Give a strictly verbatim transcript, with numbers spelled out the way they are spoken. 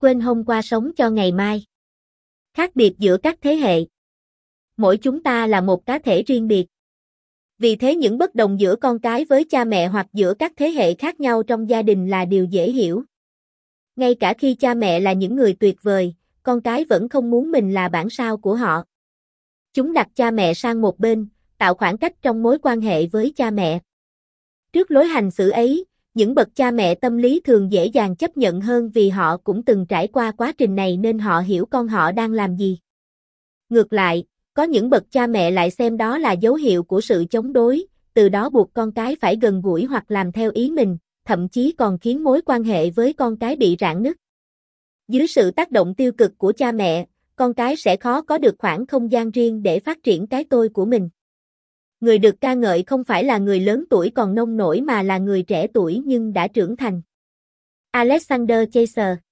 quên hôm qua sống cho ngày mai. Khác biệt giữa các thế hệ. Mỗi chúng ta là một cá thể riêng biệt. Vì thế những bất đồng giữa con cái với cha mẹ hoặc giữa các thế hệ khác nhau trong gia đình là điều dễ hiểu. Ngay cả khi cha mẹ là những người tuyệt vời, con cái vẫn không muốn mình là bản sao của họ. Chúng đặt cha mẹ sang một bên, tạo khoảng cách trong mối quan hệ với cha mẹ. Trước lối hành xử ấy, những bậc cha mẹ tâm lý thường dễ dàng chấp nhận hơn vì họ cũng từng trải qua quá trình này nên họ hiểu con họ đang làm gì. Ngược lại, có những bậc cha mẹ lại xem đó là dấu hiệu của sự chống đối, từ đó buộc con cái phải gần gũi hoặc làm theo ý mình, thậm chí còn khiến mối quan hệ với con cái bị rạn nứt. Dưới sự tác động tiêu cực của cha mẹ, con cái sẽ khó có được khoảng không gian riêng để phát triển cái tôi của mình. Người được ca ngợi không phải là người lớn tuổi còn nông nổi mà là người trẻ tuổi nhưng đã trưởng thành. Alexander Chaser